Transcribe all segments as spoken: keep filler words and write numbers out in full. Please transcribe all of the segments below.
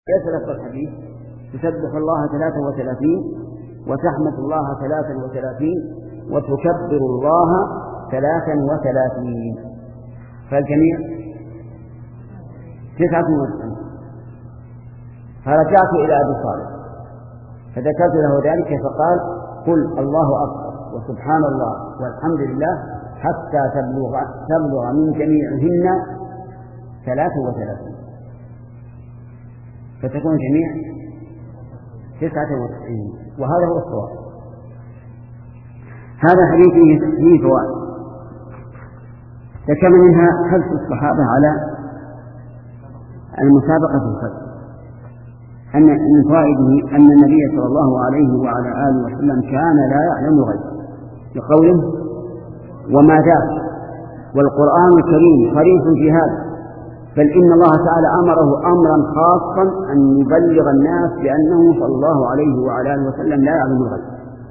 يسلك الحديث تسبح الله ثلاثا وثلاثين وتحمد الله ثلاثا وثلاثين وتكبر الله ثلاثا وثلاثين، فالجميع تسعة وتسعين. فرجعت إلى أبي صالح فذكرت له ذلك فقال: قل الله أكبر وسبحان الله والحمد لله حتى تبلغ, تبلغ من جميعهن ثلاثا وثلاثين، فتكون جميع تسعة وتسعين، وهذا هو الصواب. هذا حديث فيه فوائد ذكر منها حث الصحابة على المسابقة في الخير، أن من فوائده أن النبي صلى الله عليه وعلى آله وسلم كان لا يعلم الغيب لقوله: وما ذاك والقرآن الكريم صريح في هذا، بل إن الله تعالى أمره أمرا خاصا أن يبلغ الناس بأنه صلى الله عليه وعلى آله وسلم لا يعلم الغيب.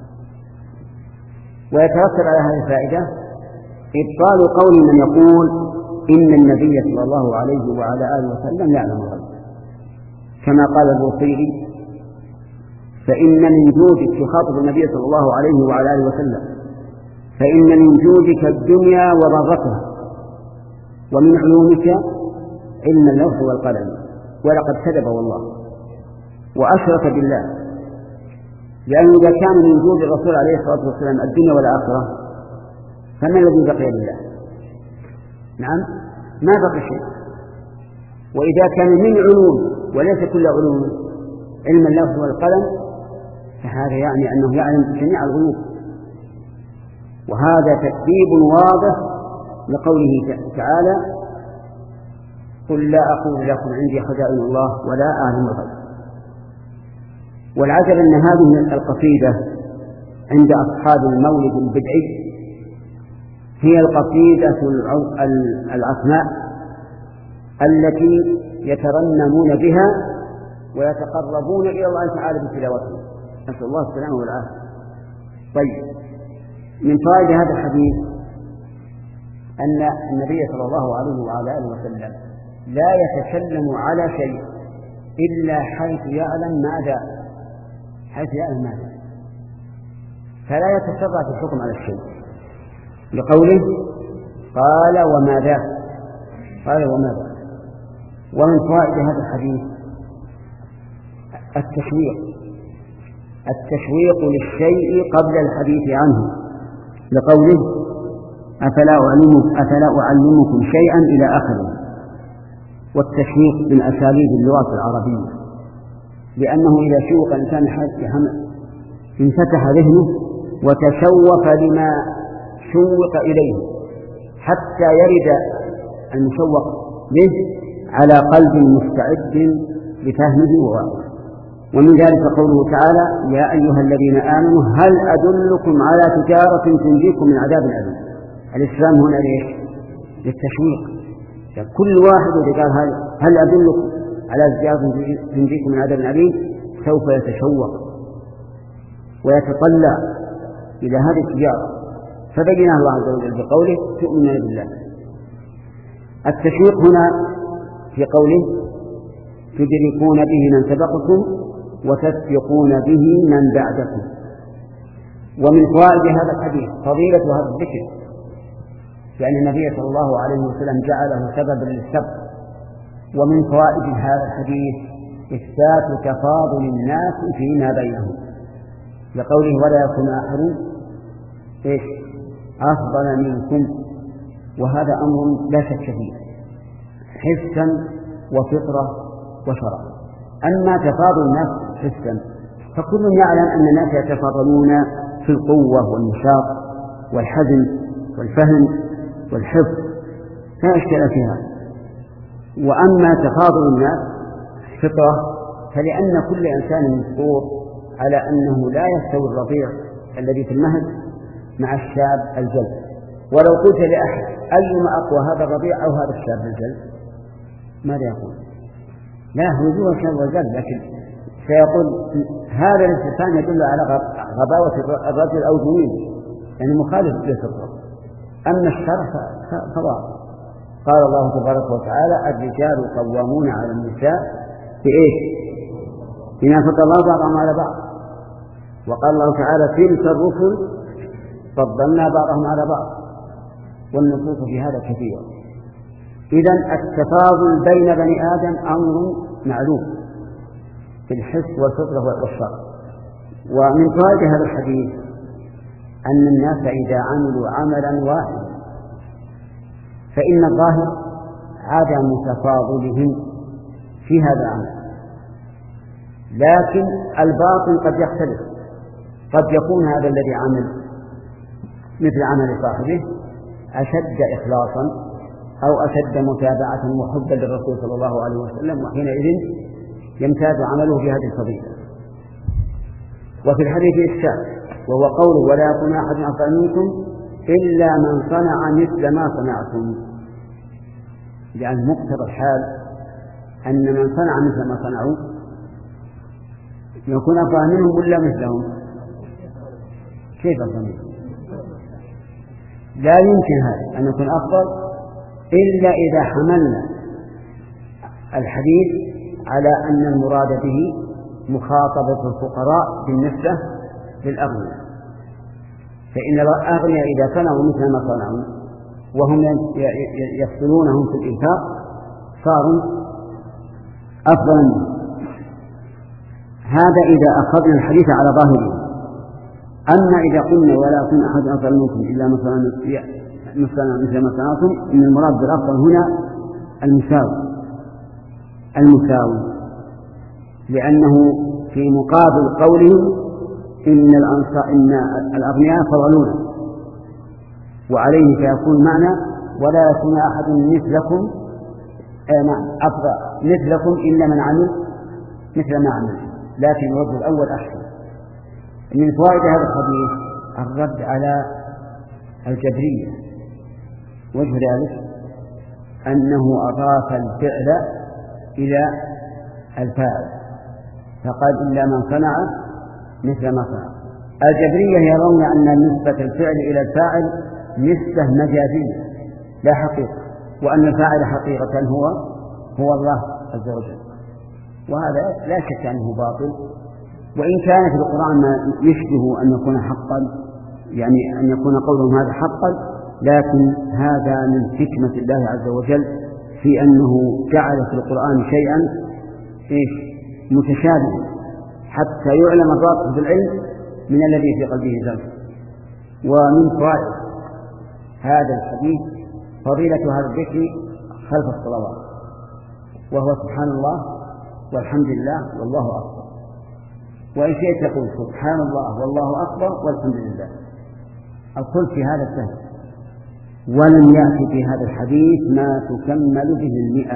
ويترتب على هذه الفائدة إبطال قول من يقول إن النبي صلى الله عليه وعلى آله وسلم يعلم الغيب، كما قال البوصيري: فإن من جودك، يخاطب النبي صلى الله عليه وعلى آله وسلم: فإن من جودك الدنيا وضرتها، ومن علومك علم اللوح والقلم. ولقد كذب والله وأشرك بالله، لأنه إذا كان من جود الرسول عليه الصلاة والسلام الدنيا والآخرة فما الذي بقي لله؟ نعم، ما بقي شيء. وإذا كان من علوم وليس كل علوم علم اللوح والقلم فهذا يعني أنه يعلم جميع الغيوب، وهذا تكذيب واضح لقوله تعالى: قل لا أقول لكم عندي خزائن الله ولا أعلم الغيب. والعجب أن هذه القصيدة عند أصحاب المولد البدعي هي القصيدة العصماء التي يترنمون بها ويتقربون إلى الله تعالى بتلاوتها، نسأل الله السلامة والعافية. طيب، من فوائد هذا الحديث أن النبي صلى الله عليه وعلى آله وسلم لا يتكلم على شيء إلا حيث يعلم ماذا حيث يعلم ماذا فلا يتسرع في الحكم على الشيء، لقوله: قال وماذا قال وماذا. ومن فوائد هذا الحديث التشويق التشويق للشيء قبل الحديث عنه، لقوله: أفلا أعلمكم, أفلا أعلمكم شيئا إلى آخره. والتشويق من أساليب اللغة العربية، لأنه إذا شوق الإنسان انفتح ذهنه وتشوق لما شوق إليه حتى يرد المشوق به على قلب مستعد لفهمه ووعيه. ومن ذلك قوله تعالى: يا أيها الذين آمنوا هل أدلكم على تجارة تنجيكم من عذاب أليم. الإسلام هنا ليش؟ للتشويق. كل واحد إذا قال هل أدلكم على تجارة تنجيكم من عذاب أليم سوف يتشوق ويتطلع إلى هذه التجارة، فبينها الله عز وجل بقوله: تؤمنون بالله. التشويق هنا في قوله: تدركون به من سبقكم وتسبقون به من بعدكم. ومن فوائد هذا الحديث فضيلة هذا الذكر، لأن النبي صلى الله عليه وسلم جعله سببا للسبق. ومن فوائد هذا الحديث إثبات تفاضل الناس فيما بينهم، لقوله: ولا يكون أحد إيش أفضل منكم. وهذا أمر لا شك فيه حسا وفطرة وشرع. أما تفاضل الناس حسا فكل يعلم أن الناس يتفاضلون في القوة والنشاط والحزم والفهم والحفظ لا إشكال فيها. وأما تفاضل الناس فطرة فلأن كل إنسان مفطور على أنه لا يستوي الرضيع الذي في المهد مع الشاب الجلد. ولو قلت لأحد أيما أقوى هذا الرضيع أو هذا الشاب الجلد ماذا يقول؟ لا، هو الشاب والجلد، لكن سيقول هذا الاستثناء يدل على غباوة الرجل أو جميله، يعني مخالف للفطرة. أما الشرع فواضح، قال الله تبارك وتعالى: الرجال قوامون على النساء بإيش؟ بما فضل الله بعضهم على بعض. وقال الله تعالى تلك الرسل فضلنا بعضهم على بعض، والنصوص في هذا كثيرة. إذن التفاضل بين بني آدم أمر معلوم في الحس والفطرة والشرع. ومن فوائد هذا الحديث أن الناس إذا عملوا عملا واحدا فإن الظاهر عدم تفاضلهم في هذا العمل، لكن الباطن قد يختلف. قد يكون هذا الذي عمل مثل عمل صاحبه أشد إخلاصا أو أشد متابعة وحبا للرسول صلى الله عليه وسلم، وحينئذ يمتاز عمله بهذه الفضيلة. وفي الحديث إشكال، وهو قوله ولا يكون أحد أفضل منكم إلا من صنع مثل ما صنعتم، لأن مقتضى الحال أن من صنع مثل ما صنعوا يكون أفضل منهم ولا مثلهم؟ كيف أفضل منهم؟ لا يمكن هذا أن يكون أفضل إلا إذا حملنا الحديث على أن المراد به مخاطبة الفقراء بالنسبة للأغنياء. فإن الأغنياء إذا صنعوا مثل ما صنعوا وهم يفصلونهم في الإنفاق صاروا أفضل منهم. هذا إذا أخذنا الحديث على ظاهره. أما إذا قلنا ولا يكون أحد أفضل منكم إلا مثل ما صنعتم، إن المراد بالأفضل هنا المساوي المساوي لأنه في مقابل قوله إن الأنصار إن الأغنياء فضلون، وعليه فيكون معنى ولا يكون أحد مثلكم أفضل مثلكم إلا من عمل مثل ما عمل. لكن الوجه الأول أحسن. من فوائد هذا الحديث الرد على الجبرية. وجه ذلك أنه أضاف الفعل إلى الفاعل فقال إلا من صنع مثل ما صنع. الجبرية يرون أن نسبة الفعل إلى الفاعل نسبة مجازية لا حقيقة، وأن الفاعل حقيقة هو هو الله عز وجل، وهذا لا شك أنه باطل. وإن كان في القرآن ما يشبه أن يكون حقا، يعني أن يكون قولهم هذا حقا، لكن هذا من حكمة الله عز وجل في أنه جعل في القرآن شيئا إيش متشابه حتى يعلم الراسخ في العلم من الذي في قلبه زلف. ومن فوائد هذا الحديث فضيلة هذا الذكر خلف الصلوات، وهو سبحان الله والحمد لله والله أكبر. وإن شئت تقول سبحان الله والله أكبر والحمد لله. القول في هذا السهل، ولم يأتي في هذا الحديث ما تكمل به المئة،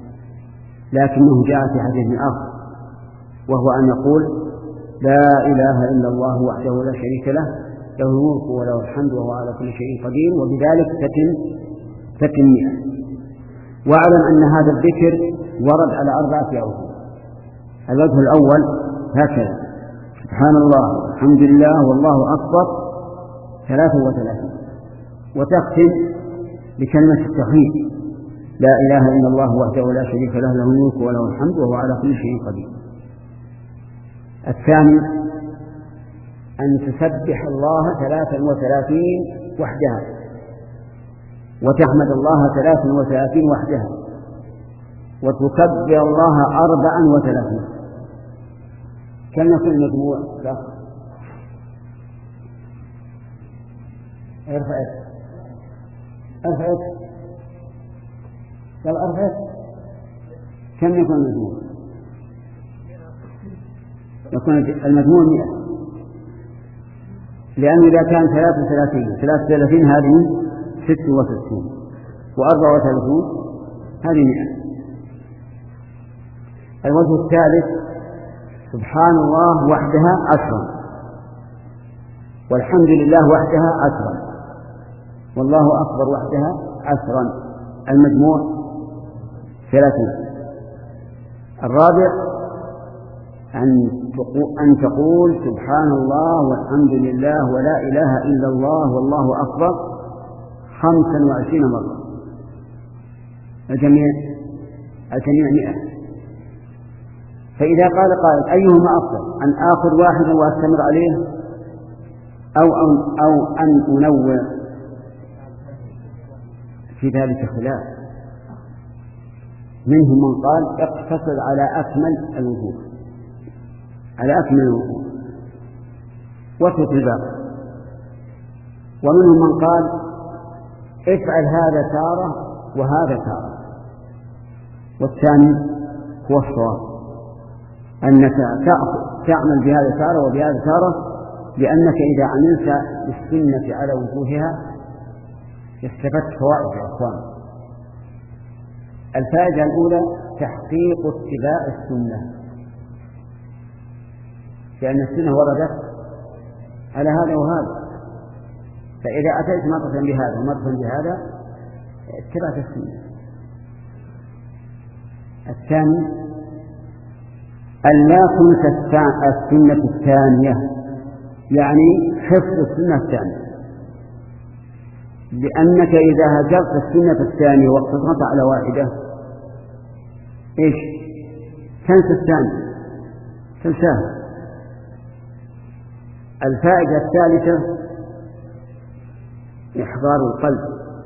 لكنه جاء في حديث آخر وهو أن يقول لا إله إلا الله وحده لا شريك له له الملك وله الحمد وهو على كل شيء قدير، وبذلك تتم تتم مئة. واعلم أن هذا الذكر ورد على أربعة أوجه. الوجه الأول هكذا سبحان الله والحمد لله والله أكبر ثلاثة وثلاثين، وتختم بكلمة التوحيد لا إله إلا الله وحده لا شريك له له الملك وله الحمد وهو على كل شيء قدير. الثاني أن تسبح الله ثلاثا وثلاثين وحدها، وتحمد الله ثلاثا وثلاثين وحدها، وتكبر الله أربعا وثلاثين. كم يكون المجموع؟ ارفعت ارفعت قال ارفعت كم يكون المجموع؟ يكون المجموع مئة، لأنه إذا كان ثلاثة وثلاثين ثلاثة وثلاثين هذه ست وستون وأربعة وثلاثون هذه مئة. الوجه الثالث سبحان الله وحدها عشرا، والحمد لله وحدها عشرا، والله أكبر وحدها عشرا، المجموع ثلاثين. الرابع أن تقول سبحان الله والحمد لله ولا إله إلا الله والله أكبر خمسا وعشرين مرة، الجميع الجميع مئة. فإذا قال قائل أيهما أفضل، أن آخذ واحدا وأستمر عليه أو أن, أو أن أنوع؟ في ذلك خلاف. منهم من قال اقتصر على أكمل الوجوه، على أكمل الوجوه واترك الباقي. ومنهم من قال افعل هذا تارة وهذا تارة. والثاني هو الصواب، أنك تعمل بهذا تارة وبهذا تارة، لأنك إذا عملت بالسنة على وجوهها استفدت فوائد يا أخوان. الفائدة الأولى تحقيق اتباع السنة، لأن السنة وردت على هذا وهذا، فإذا أتيت مرة بهذا ومرة بهذا اتبعت السنة. الثاني أن لا تنسى السنة الثانية، يعني حفظ السنة الثانية، لأنك إذا هجرت السنة الثانية واقتصرت على واحدة إيش؟ تنسى الثانية، تنساها. الفائدة الثالثة إحضار القلب،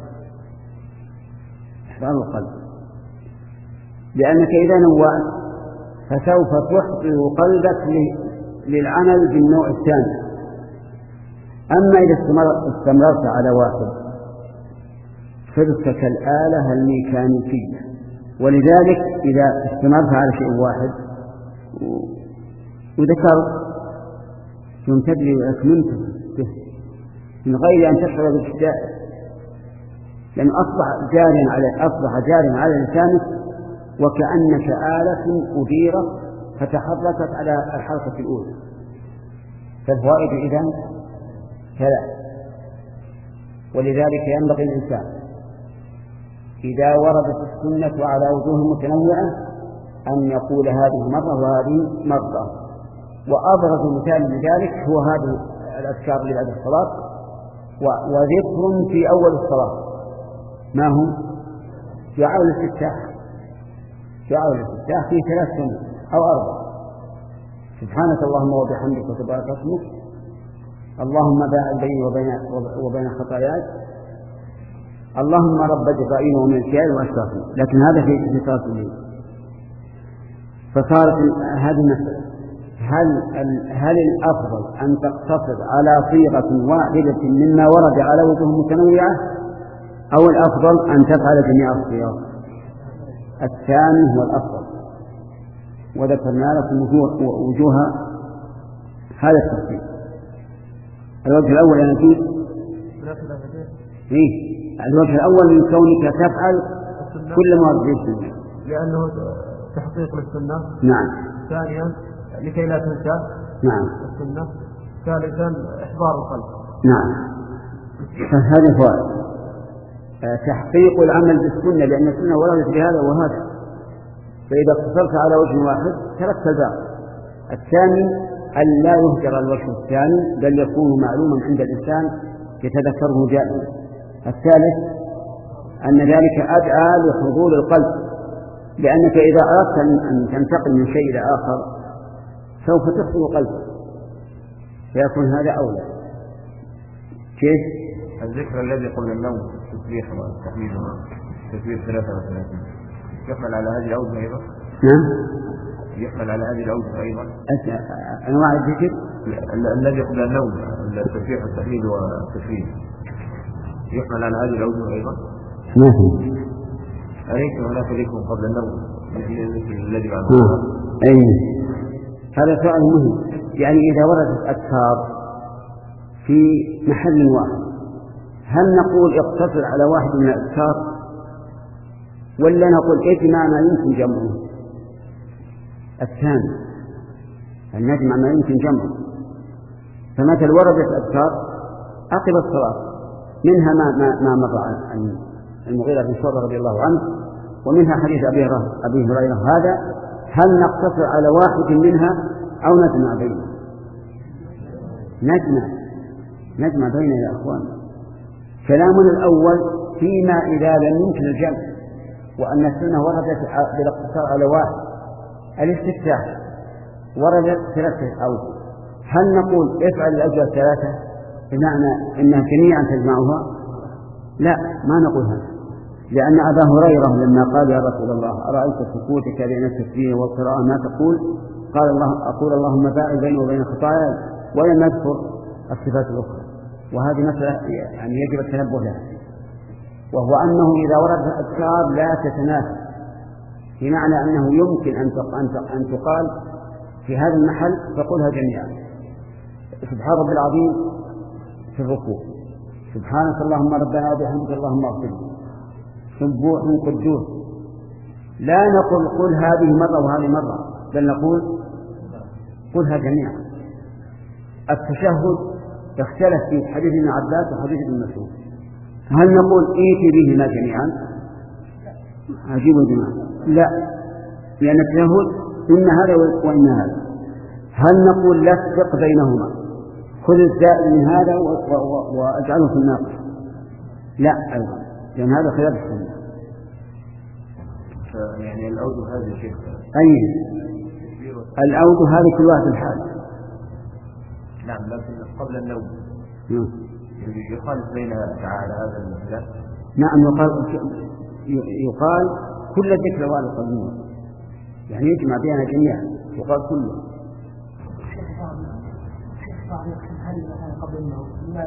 إحضار القلب، لأنك إذا نوعت فسوف تحضر قلبك للعمل بالنوع الثاني. أما إذا استمررت على واحد صرت كالآلة الميكانيكية، ولذلك إذا استمرت على شيء واحد وذكرت ثم تدري وأكملت به من غير أن تشعر بالاشتياق، لأن أصبح جاريا على أصبح جاريا على لسانك وكأنك آلة أديرت فتحركت على الحركة الأولى. فالفوائد إذن ثلاث. ولذلك ينبغي الإنسان إذا وردت السنة على وجوه متنوعة أن يقول هذه مرة وهذه مرة. وأبرز مثال لذلك هو هذه الأذكار اللي بعد الصلاة، وذكر في أول الصلاة ما هو دعاء الاستفتاح. دعاء الاستفتاح فيه ثلاث سنة أو أربع: سبحانك اللهم وبحمدك وتبارك اسمك، اللهم باعد بيني وبين وبين خطاياي، اللهم رب جبرائيل وميكائيل وأشرفه. لكن هذا في صلاة الليل. فصارت هذه المسألة: هل هل الأفضل أن تقتصر على صيغة واحدة مما ورد على وجوه متنوعة، أو الأفضل أن تفعل جميع الصيغ؟ الثاني هو الأفضل، وذكرنا لكم وجوه, وجوه هذا التفصيل. الوجه الأول أن نجيب إيه؟ الوجه الأول من كونك تفعل كل ما ورد في السنة، لأنه تحقيق للسنة. نعم. ثانيا لكي لا تنسى نعم السنة. ثالثا إحضار القلب. نعم. فهذه فوائد: تحقيق العمل بالسنة، لأن السنة وردت بهذا وهذا، فإذا اقتصرت على وجه واحد تركت الباقي. الثاني أن لا يهجر الوجه الثاني، بل يكون معلوما عند الإنسان يتذكره دائما. الثالث أن ذلك أدعى لحضور القلب، لأنك إذا أردت أن تنتقل من شيء إلى آخر سوف تحضر قلبك، فيكون هذا أولى. كيف؟ الذكر الذي قبل النوم التسبيح والتحميد والتكبير ثلاثة وثلاثين يحمل على هذه الأوجه أيضا؟ نعم، يحمل على هذه الأوجه أيضا. أنواع الذكر الذي قبل النوم التسبيح والتحميد والتكبير يحمل على هذه الأوجه أيضا؟ ما في. أليس هناك ذكر قبل النوم الذي بعد النوم؟ أي هذا سؤال مهم. يعني إذا وردت أذكار في محل واحد هل نقول اقتصر على واحد من الأذكار، ولا نقول اجمع ما يمكن جمعه؟ الثاني، أن نجمع ما يمكن جمعه. فمثل وردت أذكار عقب الصلاة، منها ما, ما, ما مر عن المغيرة بن شعبة رضي الله عنه، ومنها حديث أبي هريرة. هذا هل نقتصر على واحد منها أو نجمع بينه؟ نجمع نجمع بينه يا أخوان. كلامنا الأول فيما إذا لم يمكن الجمع، وأن السنة وردت بالاقتصار على واحد: الاستفتاح وردت ثلاثة أوجه. هل نقول افعل الأجر ثلاثة بمعنى أنها جميعا تجمعها؟ لا، ما نقول هذا، لأن أبا هريرة لما قال يا رسول الله أرأيت سكوتك بين التسبيح والقراءة ما تقول؟ قال الله أقول اللهم باعد بيني وبين خطاياي، ولم يذكر الصفات الأخرى. وهذه مسألة يعني يجب التنبه لها، وهو أنه إذا وردت الأذكار لا تتنافى، بمعنى أنه يمكن أن تقال في هذا المحل فقلها جميعا. سبحان ربي العظيم في الركوع، سبحانك اللهم ربنا وبحمدك اللهم اغفر لي، سبوح قدوس. لا نقول قل هذه مرة وهذه مرة، بل نقول قلها جميعا. التشهد اختلف في حديث ابن عباس وحديث ابن مسعود، هل نقول ائتي بهما جميعا؟ عجيب الجماعة، لا، لأن التشهد إن هذا وإن هذا. هل نقول لا تفرق بينهما، خذ الزائد من هذا واجعله في الناقص؟ لا أيضا، لأن هذا خلاف السنة. يعني الأوجه هذه شيخ أي الأوجه هذه كل واحد الحال. نعم، لكن قبل النوم نعم. يخالف بينها تعالى هذا المثال. نعم، يقال يقال كل الذكر وارد قبل النوم، يعني يجمع بينها جميعا، يقال كله. قبل النوم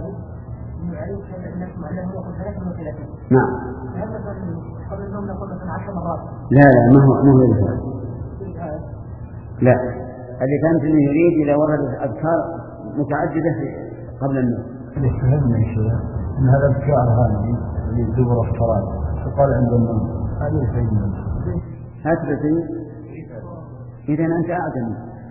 نعم. قبل النوم نقول مثلا عشر مرات. لا لا، ما هو ما هو الإنسان. لا، اللي كانت انه يريد إذا وردت أذكار متعددة قبل النوم. فهمنا يا شيخ أن هذا الأذكار هذه اللي دبر الصلاة تقال عند النوم، هذه فهمنا. هكذا شيء. إذا أنت أعلم،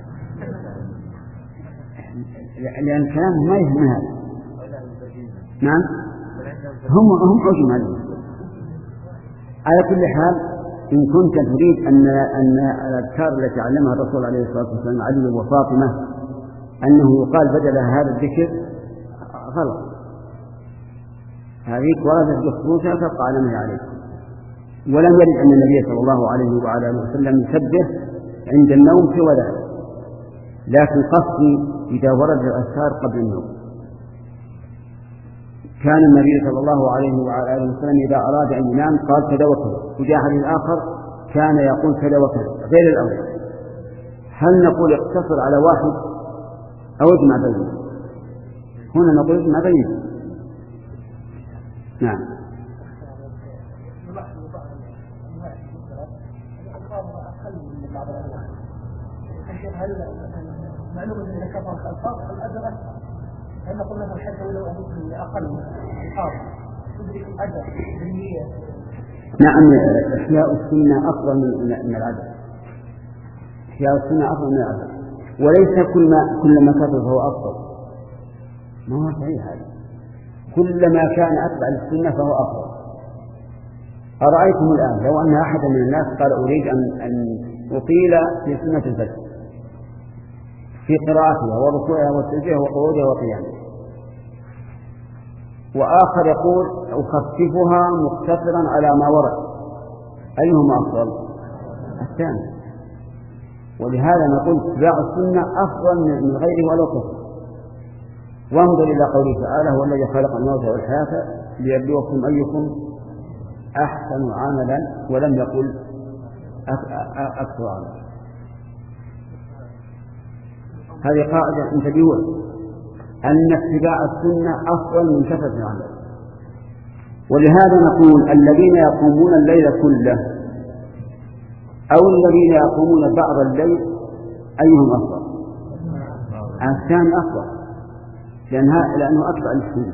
لأن الكلام ما يفهم هذا. نعم، هم هم حجم عليه. على كل حال، إن كنت تريد أن أن الأذكار التي علمها الرسول عليه الصلاة والسلام علي وفاطمة أنه يقال بدل هذا الذكر، غلط. هذه وردت بخصوصها تبقى على ما هي عليه. ولم يرد أن النبي صلى الله عليه وعلى آله وسلم يسبح عند النوم سوى ذلك، لكن قصدي إذا ورد الأذكار قبل النوم. كان النبي صلى الله عليه وعلى آله وسلم إذا أراد أن ينام قال كذا وكذا، وجاء حديث آخر كان يقول كذا وكذا غير الأول. هل نقول اقتصر على واحد أو اجمع بينه؟ هنا نقول اجمع بينه. نعم. معلومة أن كثرة الألفاظ الأجر أكثر، لأن قلنا الحج ولو أن أقل ألفاظ تدرك الأجر بالنية. نعم، إحياء السنة أفضل من العدد. إحياء السنة أفضل من العدد، وليس كل ما كل ما كثر فهو أفضل. ما هو صحيح هذا. كل ما كان أتبع للسنة فهو أفضل. أرأيتم الآن لو أن أحد من الناس قال أريد أن أن أطيل في سنة الفجر في قراءتها وركوعها وسجودها وقعودها وقيامها، وآخر يقول أخففها مقتصرا على ما ورد، أيهما أفضل؟ الثاني. ولهذا نقول اتباع السنة أفضل من غيره ولو كفر. وانظر إلى قوله تعالى هو الذي خلق الموت والحياة ليبلوكم أيكم أحسن عملا، ولم يقل أكثر عملا. هذه قاعدة انتبهوا أن اتباع السنة أفضل من كثرة العمل. ولهذا نقول الذين يقومون الليل كله أو الذين يقومون بعض الليل أيهم أفضل؟ الثاني أفضل، لأنها لأنه أتبع للسنة.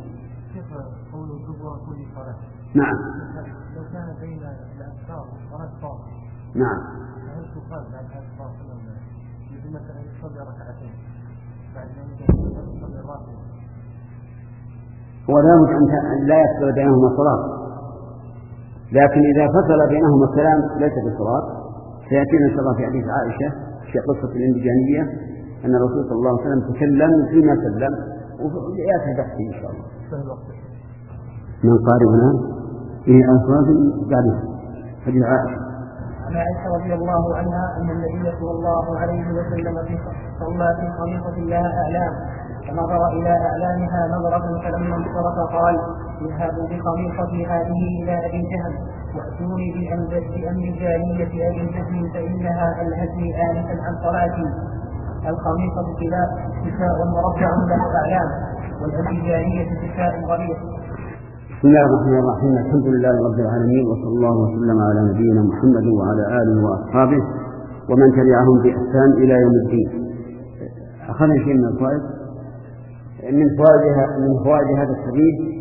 نعم. لو كان بين الأذكار والصلاة فاصل. نعم. هل تقال بعد هذا الفاصل مثل مثلا يصلي ركعتين بعد ما يصلي الراتب؟ ولا بد أن لا يفصل بينهما صلاة، لكن إذا فصل بينهما الكلام ليس بصلاة. سيأتينا إن شاء الله في حديث عائشة في قصة الإندجانية أن الرسول صلى الله عليه وسلم تكلم فيما سلم، ويأتي بحثه إن شاء الله. من قارئ هنا إيه أنصار بعد حديث عائشة. عن عائشة رضي الله عنها أن النبي صلى الله عليه وسلم صلى في خميصة لها أعلام فنظر إلى أعلامها نظرة فلما انصرف قال اذهبوا بخميصتي هذه إلى أبي جهل وأتوني بأمر جارية أبي جهل فإنها ألهتني آنفا عن صلاتي. الخميصة كساء مربع له أعلام والأبي كساء غليظ. بسم الله الرحمن الرحيم. الحمد لله رب العالمين وصلى الله وسلم على نبينا محمد وعلى آله وأصحابه ومن تبعهم بإحسان إلى يوم الدين. أخذنا شيء من الفوائد من فوائد من فوائد هذا الحديث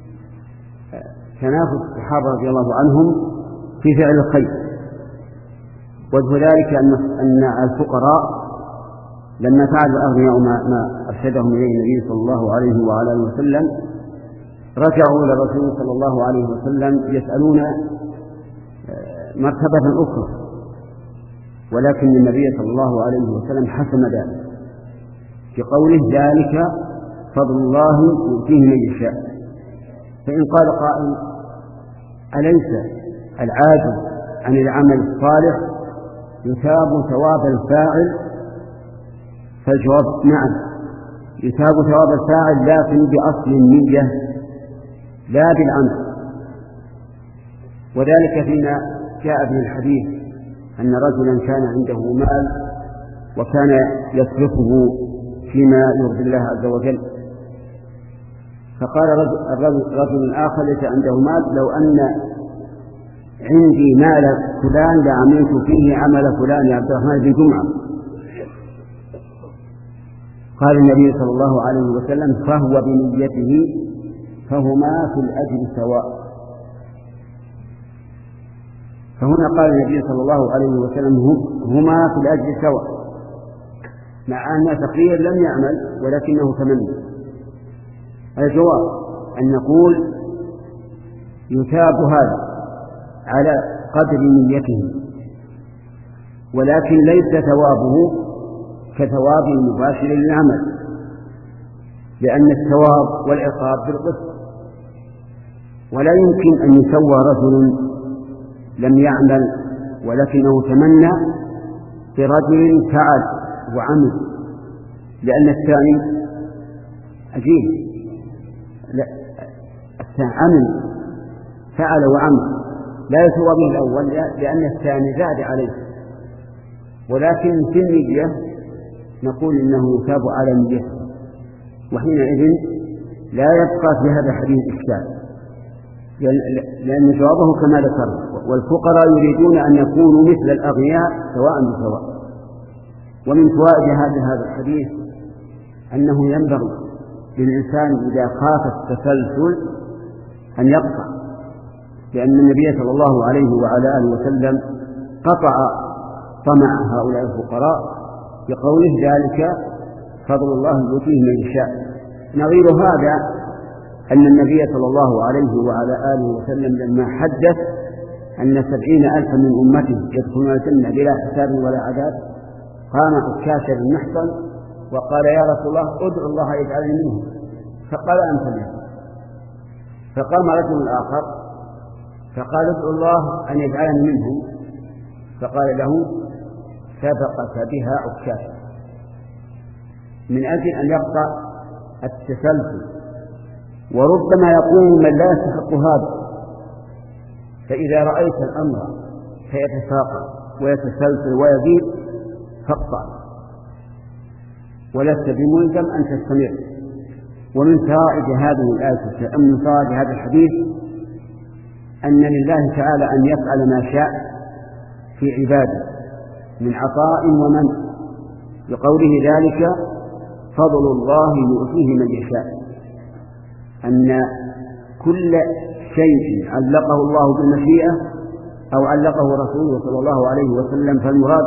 تنافس الصحابة رضي الله عنهم في فعل الخير، وجه ذلك أن الفقراء لما فعل الأغنياء ما أرشدهم إليه النبي صلى الله عليه وعلى آله وسلم رجعوا إلى الرسول صلى الله عليه وسلم يسألون مرتبة أخرى، ولكن النبي صلى الله عليه وسلم حسم ذلك في قوله ذلك فضل الله يؤتيه من يشاء. فإن قال قائل أليس العاجز عن العمل الصالح يثاب ثواب الفاعل؟ فالجواب نعم، يثاب ثواب الفاعل لكن بأصل النية لا بالعمل. وذلك فيما جاء في الحديث أن رجلا كان عنده مال وكان يصرفه فيما يرضي الله عز وجل، فقال رجل, رجل آخر ليس عنده مال لو أن عندي مال فلان لعملت فيه عمل فلان عبد الرحمن بن جمعة. قال النبي صلى الله عليه وسلم فهو بنيته فهما في الأجر سواء. فهنا قال النبي صلى الله عليه وسلم هما في الأجر سواء، مع أن تقرير لم يعمل ولكنه تمنى. الجواب أن نقول يثاب هذا على قدر نيته، ولكن ليس ثوابه كثواب المباشر للعمل، لأن الثواب والعقاب بالقسط، ولا يمكن أن يسوى رجل لم يعمل ولكنه تمنى برجل فعل وعمل، لأن الثاني عجيب عمل فعل وعمل لا يسوى به الأول لأن الثاني زاد عليه، ولكن في النية نقول إنه يثاب على نيته، وحينئذ لا يبقى في هذا الحديث إشكال، لأن جوابه كما ذكرنا والفقراء يريدون أن يكونوا مثل الأغنياء سواء بسواء. ومن فوائد هذا الحديث أنه ينبغي للإنسان إذا خاف التسلسل أن يقطع، لأن النبي صلى الله عليه وعلى آله وسلم قطع طمع هؤلاء الفقراء بقوله ذلك فضل الله يؤتيه من يشاء. نظير هذا أن النبي صلى الله عليه وعلى آله وسلم لما حدث أن سبعين ألفا من أمته يدخلون الجنة بلا حساب ولا عذاب قام عكاشة بن محصن وقال يا رسول الله ادعو الله يجعلني منهم، فقال أنت منهم. فقام رجل آخر فقال ادعو الله أن يجعلني منهم، فقال له سبقك بها عكاشة، من أجل أن يبقى التسلسل. وربما يقوم من لا يستحق هذا، فإذا رأيت الأمر فيتساقط ويتسلسل ويزيد فاقطع، ولست بملزم أن تستمر. ومن فوائد هذه الآية أم من فوائد هذا الحديث أن لله تعالى أن يفعل ما شاء في عباده من عطاء ومنع، بقوله ذلك فضل الله يؤتيه من يشاء، أن كل شيء علقه الله بالمشيئة أو علقه رسوله صلى الله عليه وسلم فالمراد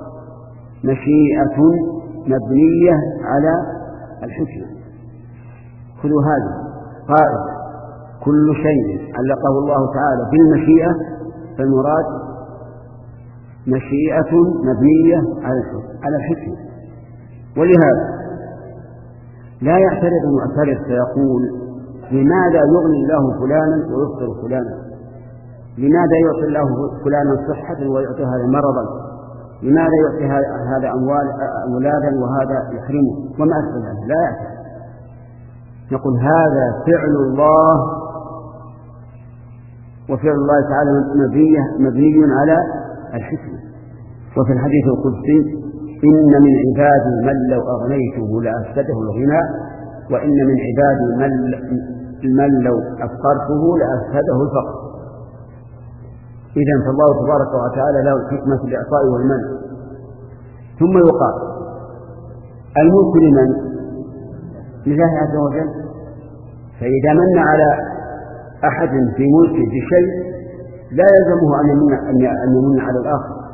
مشيئة مبنية على الحكمة. كل هذا قائد كل شيء علقه الله تعالى بالمشيئة فالمراد مشيئة مبنية على الحكمة. ولهذا لا يعترض المعترض فيقول لماذا يغني الله فلانا ويفطر فلانا؟ لماذا يعطي الله فلانا صحة ويعطي هذا مرضا؟ لماذا يعطي هذا أموال أولادا وهذا يحرمه؟ وما أسأل عنه لا يعتقد. نقول هذا فعل الله، وفعل الله تعالى مبني على الحكمة. وفي الحديث القدسي إن من عبادي من لو أغنيته لأفسده الغنى، وإن من عبادي من, من لو أفقرته لأفسده الفقر. إذن فالله تبارك وتعالى له الحكمة في الإعطاء والمنع. ثم يقال الملك لمن؟ لله عز وجل. فإذا من على أحد في ملكه بشيء لا يلزمه أن يمن, أن يمن على الآخر.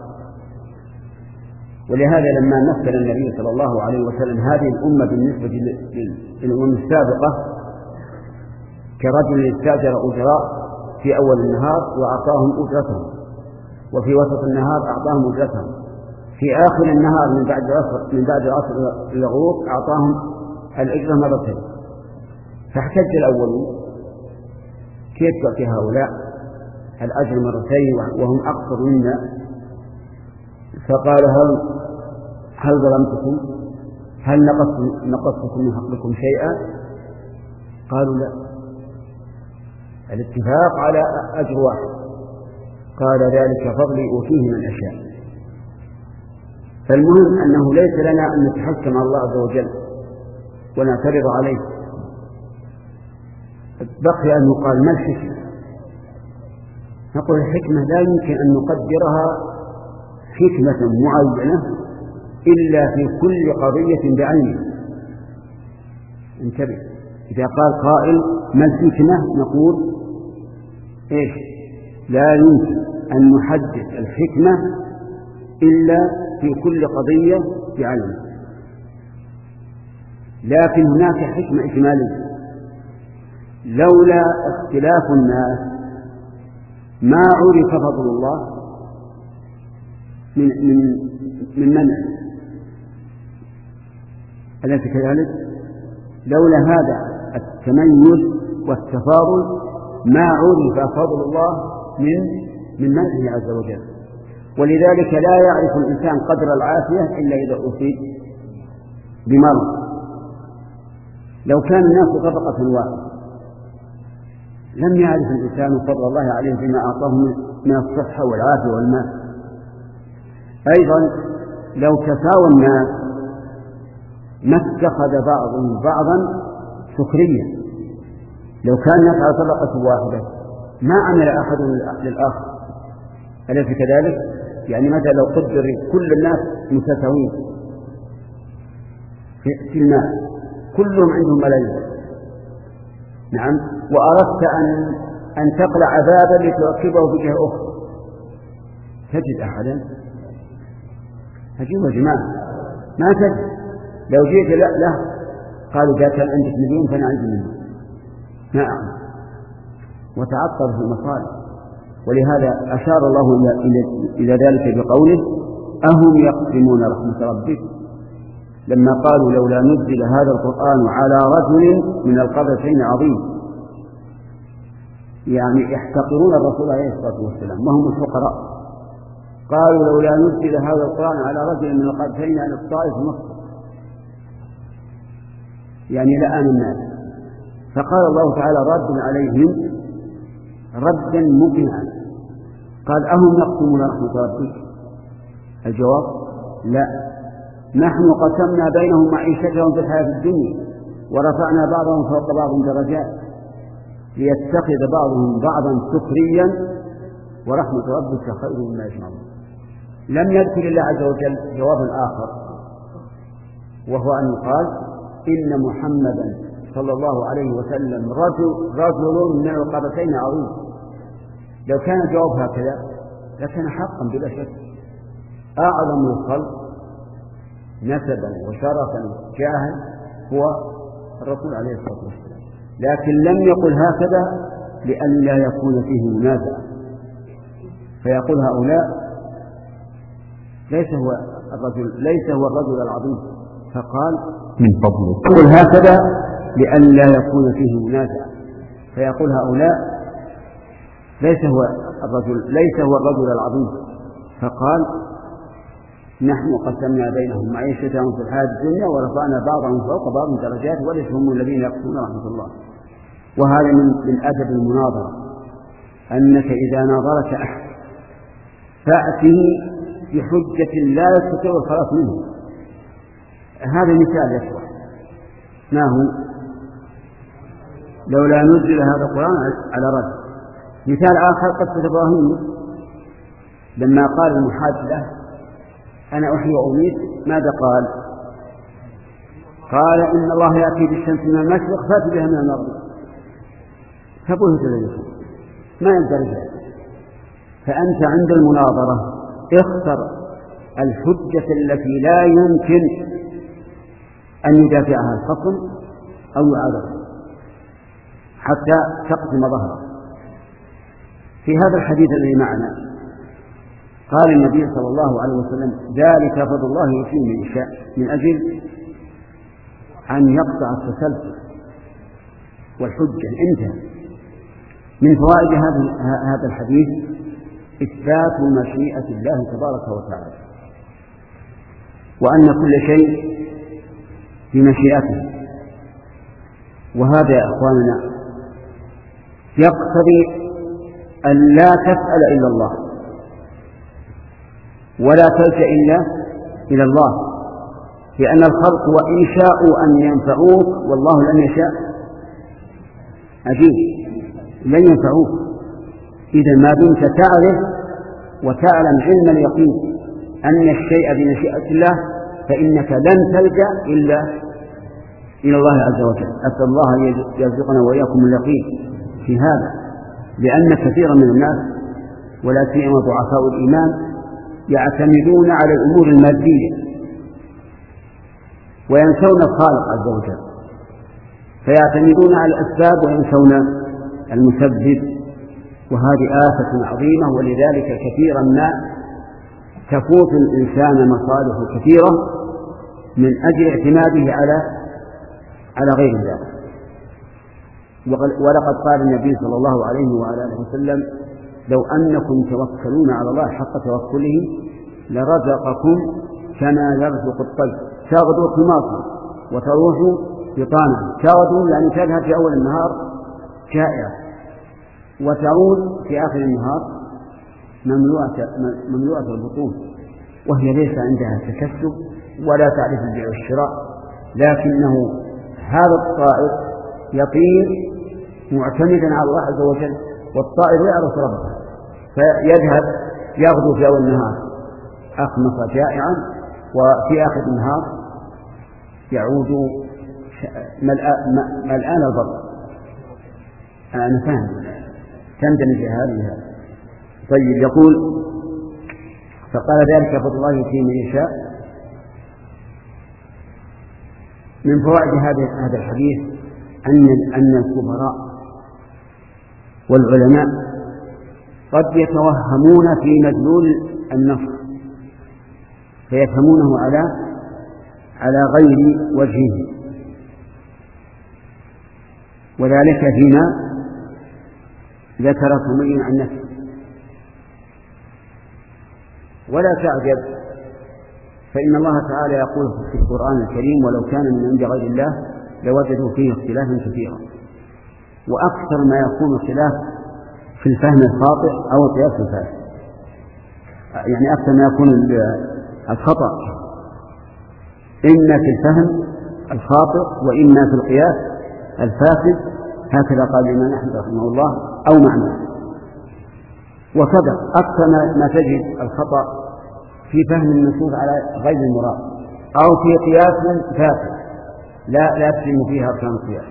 ولهذا لما مثل النبي صلى الله عليه وسلم هذه الأمة بالنسبة للأمم السابقة كرجل استاجر أجراء في أول النهار وأعطاهم أجرتهم، وفي وسط النهار أعطاهم أجرتهم، في آخر النهار من بعد عصر من بعد عصر الغروب أعطاهم الأجرة مرتين. فاحتج الأولون كيف تعطي هؤلاء الأجر مرتين وهم أقصر منا؟ فقال هل هل ظلمتكم؟ هل نقصتكم من حقكم شيئا؟ قالوا لا، الاتفاق على أجر واحد. قال ذلك فضلي أوتيه من أشاء. فالمهم أنه ليس لنا أن نتحكم على الله عز وجل ونعترض عليه. بقي أن يقال ما الحكمة؟ نقول الحكمة لا يمكن أن نقدرها حكمة معينة إلا في كل قضية بعينها. انتبه، إذا قال قائل ما الحكمة نقول إيش؟ لا يمكن أن نحدد الحكمة إلا في كل قضية بعينها. لكن هناك حكمة إجمالية، لولا اختلاف الناس ما عرف فضل الله من من من منع. أليس كذلك؟ لولا هذا التميز والتفاضل ما عرف فضل الله من من منعه عز وجل. ولذلك لا يعرف الإنسان قدر العافية إلا إذا أصيب بمرض. لو كان الناس طبقة واحدة لم يعرف الإنسان فضل الله عليه بما أعطاه من الصحة والعافية والمال. أيضا لو تساوى الناس ما اتخذ بعضهم بعضا سخريا. لو كان الناس على طبقة واحدة ما عمل أحد للآخر. أليس كذلك؟ يعني مثلا لو قدر كل الناس متساوين في المال، كلهم عندهم ملايين، نعم، وأردت أن أن تقلع بابا لتركبه بجهة أخرى، تجد أحدا؟ هجيب يا جماعة ما تجد. لو جيت لا لا قالوا إذا كان عندك مليون فأنا عندي مليون، نعم، وتعطل في المصالح. ولهذا أشار الله إلى إلى ذلك بقوله أهم يقسمون رحمة ربك، لما قالوا لولا نزل هذا القرآن على رجل من القريتين عظيم، يعني يحتقرون الرسول عليه الصلاة والسلام وهم الفقراء. قالوا لولا نزل هذا القرآن على رجل من القريتين عن الطائف مصر، يعني لآن الناس. فقال الله تعالى رد عليهم ردا مقنعا، قال أهم يقسمون رحمة ربك؟ الجواب لا، نحن قسمنا بينهم معيشتهم في الحياة الدنيا ورفعنا بعضهم فوق بعض درجات ليتخذ بعضهم بعضا سخريا ورحمة ربك خير مما يجمعون. لم يذكر الله عز وجل جوابا آخر، وهو أن يقال إن محمدا صلى الله عليه وسلم رجل, رجل من القريتين عظيم. لو كان الجواب هكذا لكان حقا بلا شك أعظم الخلق نسبا وشرفا جاها هو الرسول عليه الصلاة والسلام، لكن لم يقل هكذا لئلا يكون فيه منازع، فيقول هؤلاء ليس هو الرجل ليس هو الرجل العظيم، فقال من فضله يقول هكذا لئلا يكون فيه منازع، فيقول هؤلاء ليس هو الرجل ليس هو الرجل العظيم، فقال نحن قسمنا بينهم معيشتهم في الحياة الدنيا ورفعنا بعضهم فوق بعض درجات وليس هم الذين يقصون رحمة الله. وهذا من من أدب المناظرة، أنك إذا ناظرت أحد فأته بحجة لا يستطيع الخلاص منه. هذا مثال يشرح ما هو لولا نزل هذا القرآن على رجل. مثال آخر قصة إبراهيم لما قال المحاج له أنا أحيي وأميت، ماذا قال؟ قال إن الله يأتي بالشمس من المشرق فأتي بها من المغرب، فبهت ذلك ما يندرج. فأنت عند المناظرة اختر الحجة التي لا يمكن أن يدافعها الخصم أو يعارضها حتى تقسم ظهره. في هذا الحديث الذي معنا قال النبي صلى الله عليه وسلم ذلك فضل الله يؤتيه من يشاء، من أجل أن يقطع التسلسل والحجة. انتهى. من فوائد هذا الحديث إثبات مشيئة الله تبارك وتعالى، وأن كل شيء بمشيئته. وهذا يا أخواننا يقتضي أن لا تسأل إلا الله ولا تلجأ إلا إلى الله، لأن الخلق وإن شاءوا أن ينفعوك والله لم يشاء عجيب لن ينفعوك. إذا ما دمت تعرف وتعلم علم اليقين أن الشيء بمشيئة الله فإنك لن تلجأ إلا إلى الله عز وجل. أسأل الله أن يرزقنا وإياكم اليقين في هذا، لأن كثيرا من الناس ولا سيما ضعفاء الإيمان يعتمدون على الأمور المادية وينسون الخالق عز وجل، فيعتمدون على الأسباب وينسون المسبب، وهذه آفة عظيمة. ولذلك كثيرا ما تفوت الإنسان مصالح كثيرة من أجل اعتماده على على غير الله. ولقد قال النبي صلى الله عليه وعلى آله وسلم لو أنكم توكلون على الله حق توكله لرزقكم كما يرزق الطير تغدو خماصا وتروح بطانا. تغدو يعني تذهب في أول النهار جائعة وتعود في آخر النهار مملوءة مملوءة البطون، وهي ليس عندها تكسب ولا تعرف البيع والشراء، لكنه هذا الطائر يطير معتمدا على الله عز وجل، والطائر يعرف ربه فيذهب يغدو في أول النهار أخمص جائعا وفي آخر النهار يعود ملآن البطن. أنا فاهم تندمج هذه. طيب يقول فقال ذلك فضل الله يؤتيه من يشاء. من فوائد هذا هذا الحديث أن أن الكبراء والعلماء قد يتوهمون في مدلول النص فيفهمونه على على غير وجهه، وذلك فيما ذكر سمي عن نفسه. ولا تعجب، فإن الله تعالى يقول في القرآن الكريم ولو كان من عند غير الله لوجدوا فيه اختلافا كثيرا. وأكثر ما يكون الخلاف في الفهم الخاطئ أو القياس الفاسد، يعني أكثر ما يكون الخطأ إما في الفهم الخاطئ وإما في القياس الفاسد، هكذا قال الإمام أحمد رحمه الله أو معنى. وكذا أكثر ما تجد الخطأ في فهم النصوص على غير المراد أو في قياس فاسد لا لا تتم فيها أركان القياس.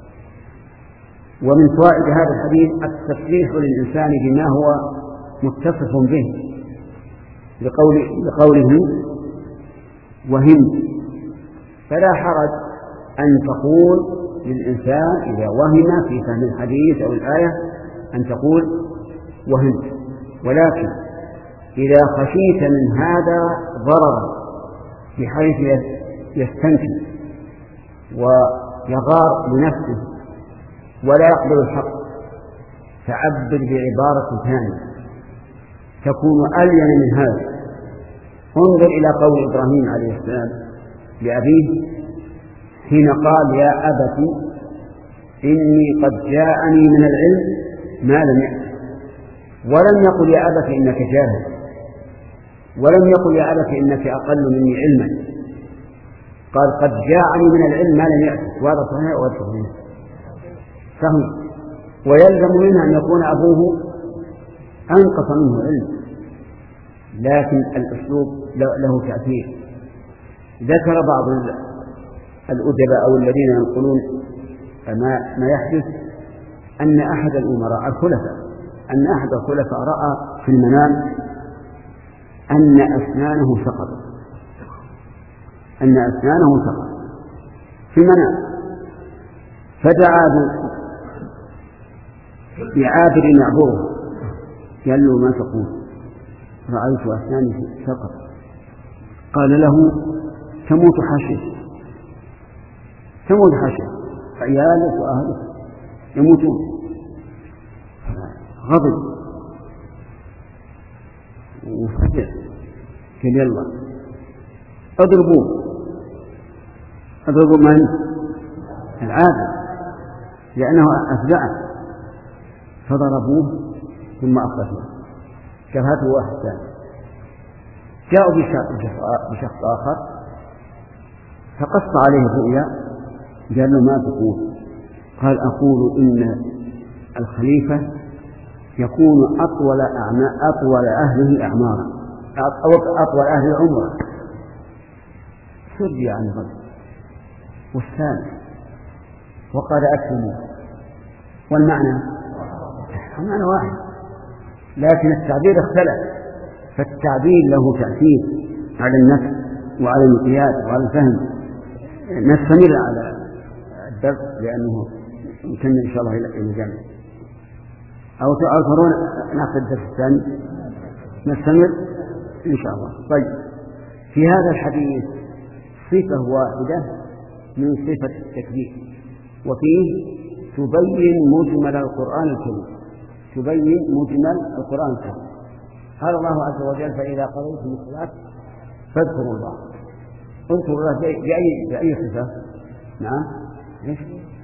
ومن فوائد هذا الحديث التصريح للإنسان بما هو متصف به لقوله, لقوله وهم. فلا حرج أن تقول للإنسان إذا وهم في فهم الحديث أو الآية أن تقول وهمت، ولكن إذا خشيت من هذا ضررا بحيث يستنكر ويغار لنفسه ولا يقبل الحق فعبر بعبارة ثانية تكون ألين من هذا. انظر إلى قول إبراهيم عليه السلام لأبيه حين قال يا أبت إني قد جاءني من العلم ما لم يأتك، ولم يقل يا أبت إنك جاهل، ولم يقل يا أبت إنك أقل مني علما، قال قد جاءني من العلم ما لم يأتك، وهذا صحيح وهذا صحيح صحيح. ويلزم منها أن يكون أبوه أنقص منه علم، لكن الأسلوب له تأثير. ذكر بعض الأدباء أو الذين ينقلون ما, ما يحدث أن أحد الأمراء الخلفاء أن أحد الخلفاء رأى في المنام أن أسنانه سقطت أن أسنانه سقطت في المنام، فدعا بعابر يعبره قال له ما تقول؟ رأيت أسناني سقط. قال له تموت حاشية تموت حاشية عيالك وأهلك يموتون. غضب وفجر قال يلا اضربوه اضربوا من؟ العابر، لأنه أفزعه، فضربوه ثم أخذوه شهاته واحد ثاني. جاءوا بشخص آخر فقص عليه الرؤيا، قال له ما تقول؟ قال أقول إن الخليفة يكون أطول أطول أهله أعمارا أطول أهل عمرا. سري عن الرجل والثاني وقال أكلموا، والمعنى المعنى واحد، لكن التعبير اختلف، فالتعبير له تأثير على النفس وعلى المقياس وعلى الفهم. نستمر على الدرس لأنه يمكن إن شاء الله إلى الجمع، أو ترون نأخذ الدرس الثاني نستمر إن شاء الله. طيب، في هذا الحديث صفة واحدة من صفة التكبير، وفيه تبين مجمل القرآن الكريم تبين مجمل القرآن الكريم. قال الله عز وجل فإذا قضيتم الصلاة فاذكروا الله. اذكروا الله بأي بأي صفة؟ نعم ليش؟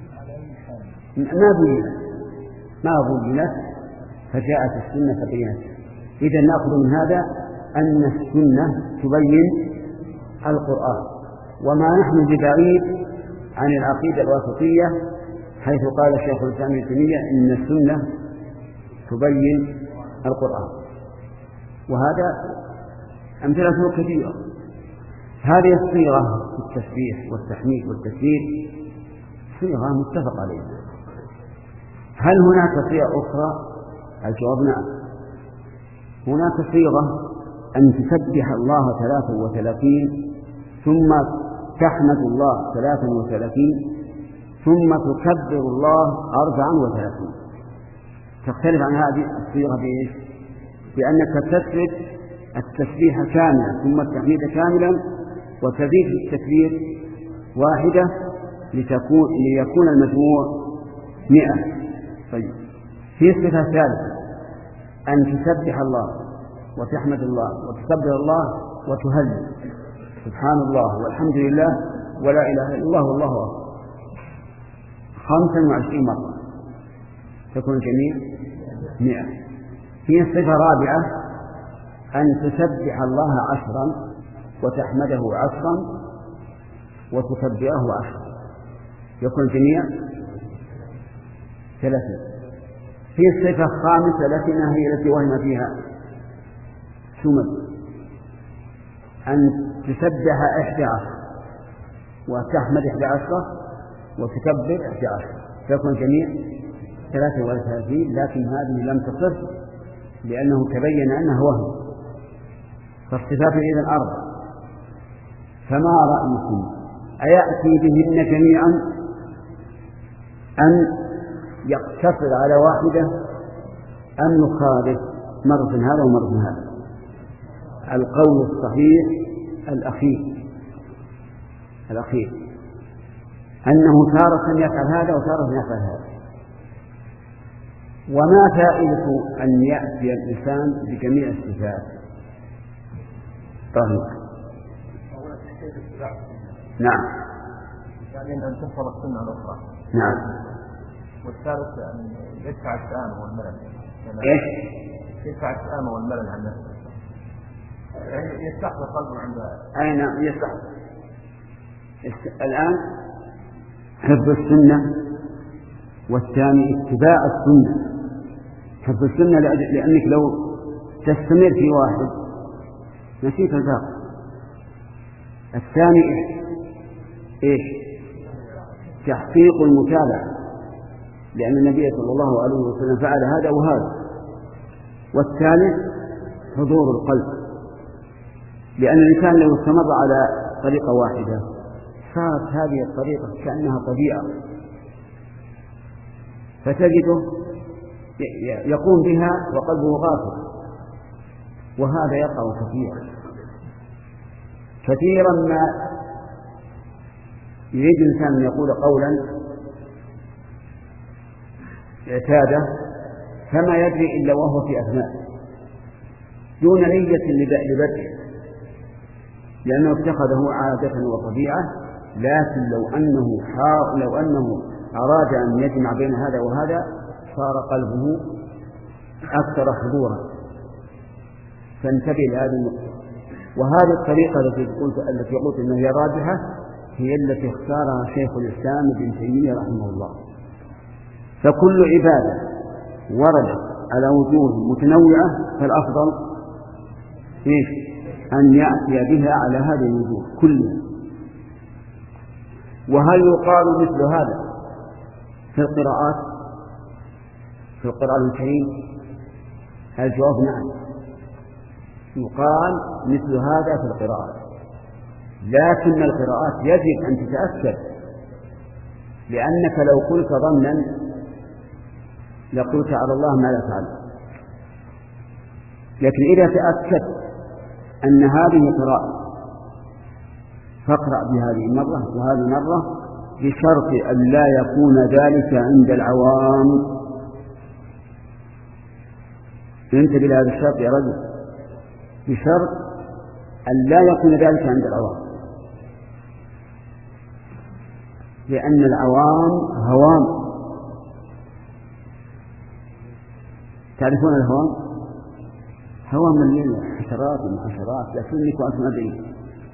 ما بينت ما بينت فجاءت السنة فبينت. إذا نأخذ من هذا أن السنة تبين القرآن، وما نحن ببعيد عن العقيدة الواسطية حيث قال الشيخ الإسلام ابن تيمية إن السنة تبين القرآن، وهذا أمثلة كثيرة. هذه الصيغة في التسبيح والتحميد والتكبير صيغة متفق عليها. هل هناك صيغة أخرى؟ الجواب نعم، هناك صيغة أن تسبح الله ثلاثا وثلاثين ثم تحمد الله ثلاثا وثلاثين ثم تكبر الله أربعا وثلاثين. تختلف عن هذه الصيغة بإيش؟ بأنك تسرد التسبيح كاملا ثم التحميد كاملا وتزيد في التكبير واحدة لتكون ليكون المجموع مئة. طيب، في صفة ثالثة أن تسبح الله وتحمد الله وتكبر الله وتهلل سبحان الله والحمد لله ولا إله إلا الله والله أكبر خمسا وعشرين مرة، تكون الجميع مئة. في صفة رابعة أن تسبح الله عشرا وتحمده عشرا وتكبره عشرا، يكون الجميع ثلاثين. في الصفة الخامسة التي هي التي وهم فيها سمد أن تسبح إحدى عشر وتحمد إحدى عشرة وتكبر إحدى عشر، فيكون الجميع ثلاثة وثلاثين. لكن هذه لم تصف لأنه تبين أنها وهم، فالصفات إذن أربع. فما رأيكم أيأتي بهن جميعا أن يقتصر على واحدة أم يخالف مرة هذا ومرة هذا؟ القول الصحيح الأخير الأخير أنه تارة يفعل هذا وتارة يفعل هذا. وما فائدة أن يأتي الإنسان بجميع الصفات؟ طيب. نعم. يعني أن تحفظ السنة الأخرى. نعم. والثالث أن يدفع الشآم والملل. إيش؟ يدفع الشآم والملل عن نفسه. يعني يستحضر قلبه عند. أي نعم يستحضر. الآن حفظ السنة، والثاني اتباع السنة. حفظ السنة لأنك لو تستمر في واحد نسيت الباقي. الثاني إيش؟ تحقيق المتابعة، لأن النبي صلى الله عليه وسلم فعل هذا وهذا. والثالث حضور القلب، لأن الإنسان لو استمر على طريقة واحدة صارت هذه الطريقة كأنها طبيعة، فتجده يقوم بها وقلبه غافل، وهذا يقع كثيرا. كثيرا ما يريد الإنسان أن يقول قولا اعتاده فما يدري إلا وهو في أثناء دون نية لبدء، لأنه اتخذه عادة وطبيعة. لكن لو أنه حاول لو أنه أراد أن يجمع بين هذا وهذا صار قلبه أكثر حضورا. فانتبه لهذه النقطة. وهذه الطريقة التي قلت التي قلت أنها هي راجحة هي التي اختارها شيخ الإسلام ابن تيمية رحمه الله. فكل عبادة وردت على وجوه متنوعة فالأفضل إيش؟ أن يأتي بها على هذه الوجوه كلها. وهل يقال مثل هذا في القراءات في القرآن الكريم؟ الجواب نعم، يقال مثل هذا في القراءات، لكن القراءات يجب أن تتأكد، لأنك لو قلت ظنا لقلت على الله ما لا تعلم. لكن إذا تأكدت أن هذه قراءة فاقرأ بهذه مرة وهذه مرة، بشرط أن لا يكون ذلك عند العوام. انتبه لهذا الشرط يا رجل، بشرط أن لا يكون ذلك عند العوام، لأن العوام هوام. تعرفون الهوام؟ هوام الليل حشرات ومحشرات لكنك وأنتم أدري.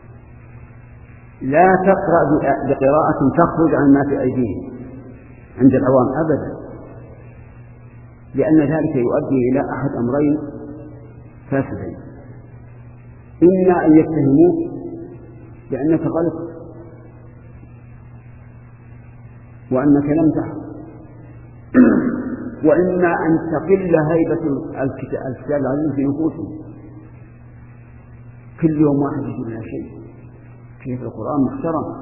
لا تقرأ بقراءة تخرج عن ما في أيديهم عند العوام أبدا، لأن ذلك يؤدي إلى أحد أمرين فاسدين: إما أن يتهموك بأنك غلط وأنك لم تحفظ، وإما أن تقل هيبة الكتاب العزيز في نفوسهم. كل يوم واحد يجيب لنا شيء كيف القرآن محترم،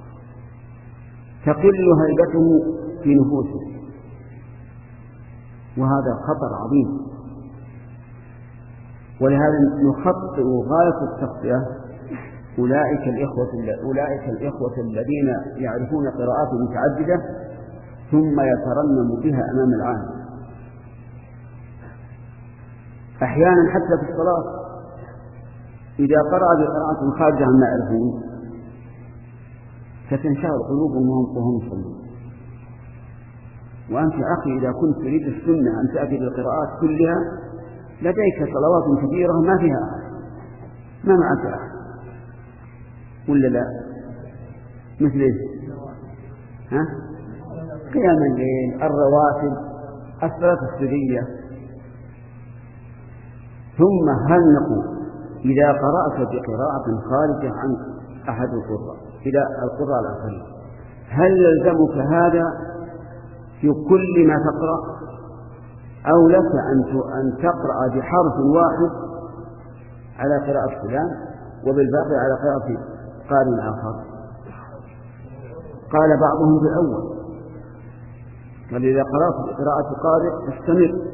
تقل هيبته في نفوسهم، وهذا خطر عظيم. ولهذا نخطئ غاية التخطئة أولئك الإخوة أولئك الإخوة الذين يعرفون قراءات متعددة ثم يترنم بها أمام العالم. أحيانا حتى في الصلاة إذا قرأ بقراءة خارجة عما يعرفون فتنشغل قلوبهم وهم يصلون. وأنت أخي إذا كنت تريد السنة أن تأتي بالقراءات كلها لديك صلوات كثيرة ما فيها أحد، ما معك أحد ولا لا؟ مثل إيه؟ ها؟ قيام الليل، الرواتب، الصلاة السرية. ثم هل نقول إذا قرأت بقراءة خارجة عن أحد القراء إلى القراء الآخرين هل يلزمك هذا في كل ما تقرأ، أو لك أن تقرأ بحرف واحد على قراءة فلان وبالباقي على قراءة قارئ آخر؟ قال بعضهم بالأول، قال إذا قرأت قراءة قارئ استمر،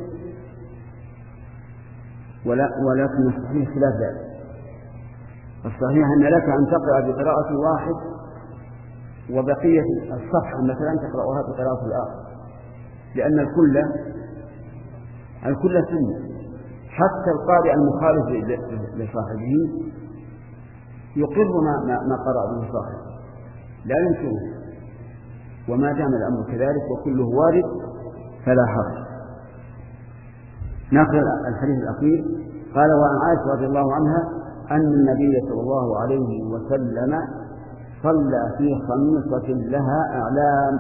ولا ولكن الصحيح خلاف ذلك. الصحيح أن لك أن تقرأ بقراءة واحد وبقية الصفحة مثلا تقرأها بقراءة الآخر، لأن الكل الكل سنة. حتى القارئ المخالف لصاحبه يقر ما, ما قرأ به صاحبه لا ينكره، وما دام الأمر كذلك وكله وارد فلا حرج. ناخذ الحديث الأخير. قال: وعن عائشة رضي الله عنها أن النبي صلى الله عليه وسلم صلى في خميصة لها أعلام.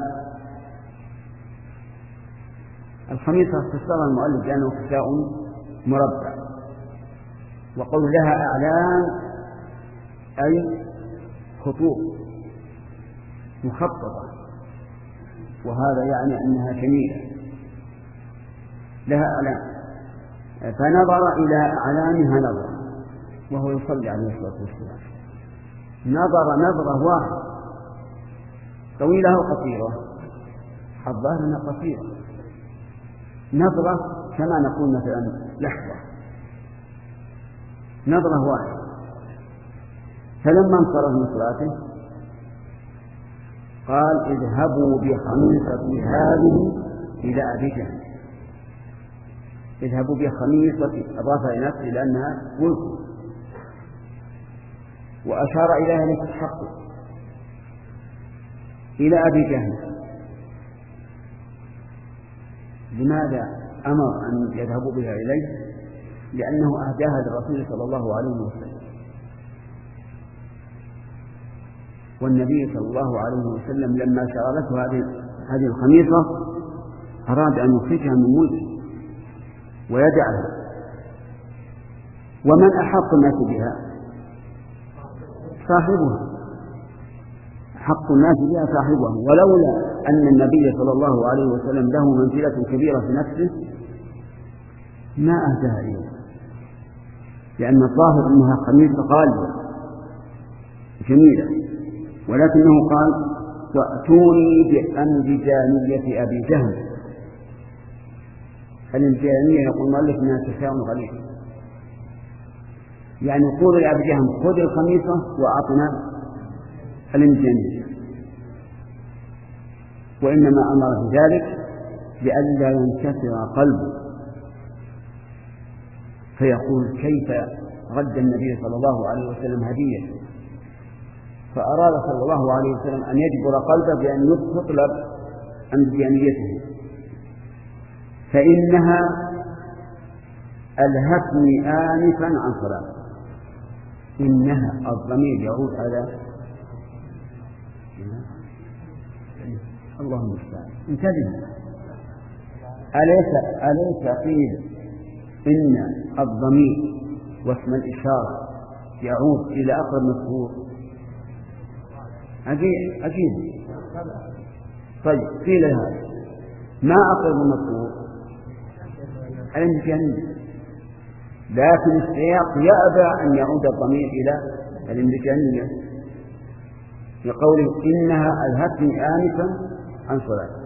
الخميصة فسرها المؤلف لأنه كساء مربع، وقول لها أعلام أي خطوط مخططة، وهذا يعني أنها جميلة لها أعلام. فنظر إلى أعلامها نظرة وهو يصلي عليه الصلاة والسلام، نظر نظرة واحدة طويلة وقصيرة، الظاهر أنها قصيرة، نظرة كما نقول مثلا لحظة، نظرة واحدة. فلما انصرف من صلاته قال: اذهبوا بخميصتي هذه إلى أبي جهل. اذهبوا بخميصتي، أضاف إلى نفسه لأنها ملك، وأشار إليها لتتحقق إلى أبي جهل. لماذا أمر أن يذهبوا بها إليه؟ لأنه أهداها للرسول صلى الله عليه وسلم، والنبي صلى الله عليه وسلم لما شغلته هذه الخميصة أراد أن يخرجها من ملكه ويدعها. ومن أحق الناس بها؟ صاحبها، حق الناس بها صاحبها. ولولا أن النبي صلى الله عليه وسلم له منزلة كبيرة في نفسه ما أهداها إليه، لأن الظاهر أنها خميصة غالية جميلة، ولكنه قال: وأتوني بأنبجانية أبي جهل. الانبجانية يقول المؤلف أنها كساء غليظ، يعني قول لأبي جهل: خذ الخميصة وأعطنا الانبجانية. وإنما أمر بذلك لئلا ينكسر قلبه فيقول: كيف رد النبي صلى الله عليه وسلم هدية؟ فأراد صلى الله عليه وسلم أن يجبر قلبه بأن يطلب أنبجانيته، فإنها ألهتني آنفا عن صلاة. إنها الضمير يعود على الله المستعان. انتبه، أليس أليس قيل إن الضمير واسم الإشارة يعود إلى أقرب مذكور؟ عجيب عجيب. طيب قيل هذا ما أقرب مذكور؟ الانبجانية، لكن السياق يأبى أن يعود الضمير إلى الانبجانية بقوله: إنها ألهتني آنفا عن صلاة.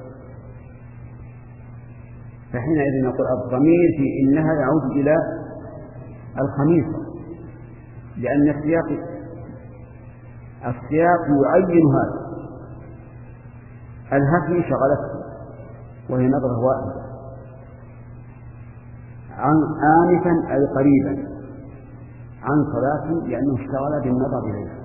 فحينئذ نقول الضمير في إنها يعود إلى الخميصة، لأن السياق السياق يعين هذا. ألهتني شغلته وهي نظرة واحدة، عن آنفا أي قريبا، عن صلاة لأنه اشتغل بالنظر إليها.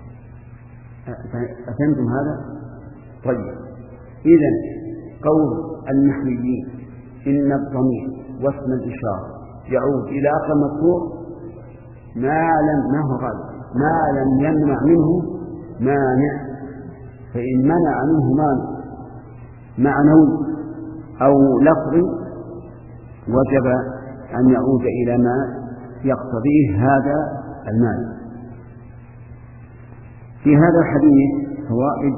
أفهمتم هذا؟ طيب، إذن قول النحويين إن الضمير واسم الإشارة يعود إلى أقرب مذكور ما لم ما هو غالب ما لم يمنع منه مانع، فإن منع منه مانع معنوي أو لفظي وجب أن يعود إلى ما يقتضيه هذا المانع. في هذا الحديث فوائد،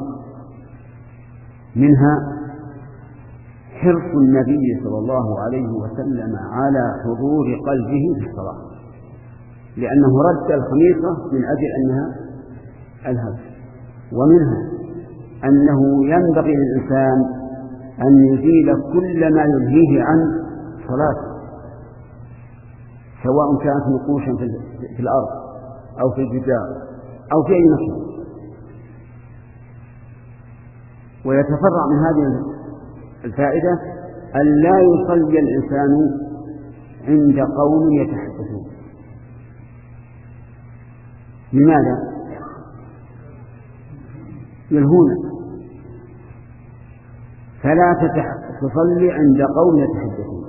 منها حرص النبي صلى الله عليه وسلم على حضور قلبه في الصلاة، لأنه رد الخميصة من أجل أنها ألهب. ومنها أنه ينبغي للإنسان أن يزيل كل ما يلهيه عن صلاته، سواء كانت نقوشا في الأرض أو في الجدار أو في أي مكان. ويتفرع من هذه الفائدة أن لا يصلي الإنسان عند قوم يتحدثون. لماذا؟ يلهون. فلا تصلي عند قوم يتحدثون.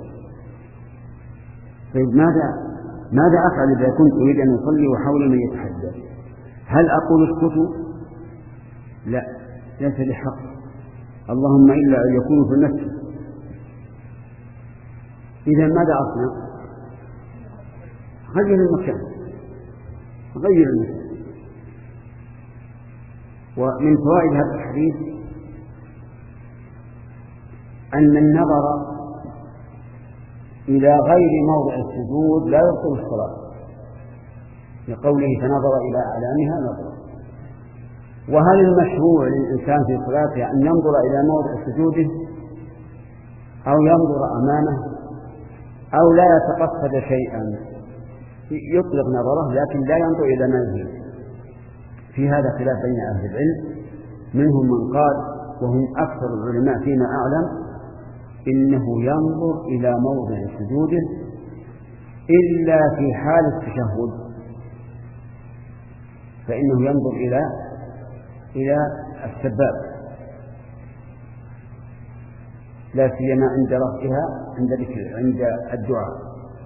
طيب ماذا ماذا أفعل إذا كنت أريد أن أصلي وحول من يتحدث؟ هل أقول اسكتوا؟ لا، ليس لحق، اللهم إلا أن يكونوا في المسجد. إذا ماذا أصنع؟ غير المكان، غير المكان. ومن فوائد هذا الحديث أن النظر إلى غير موضع السجود لا يبطل الصلاة، لقوله فنظر إلى أعلامها نظرا. وهل المشروع للإنسان في صلاته أن ينظر إلى موضع سجوده أو ينظر أمامه أو لا يتقصد شيئا، يطلق نظره لكن لا ينظر إلى ما يريد؟ في هذا خلاف بين أهل العلم، منهم من قال وهم أكثر العلماء فيما أعلم إنه ينظر إلى موضع سجوده إلا في حال التشهد، فإنه ينظر إلى إلى السباب لا سيما عند رفعها عند عند الدعاء.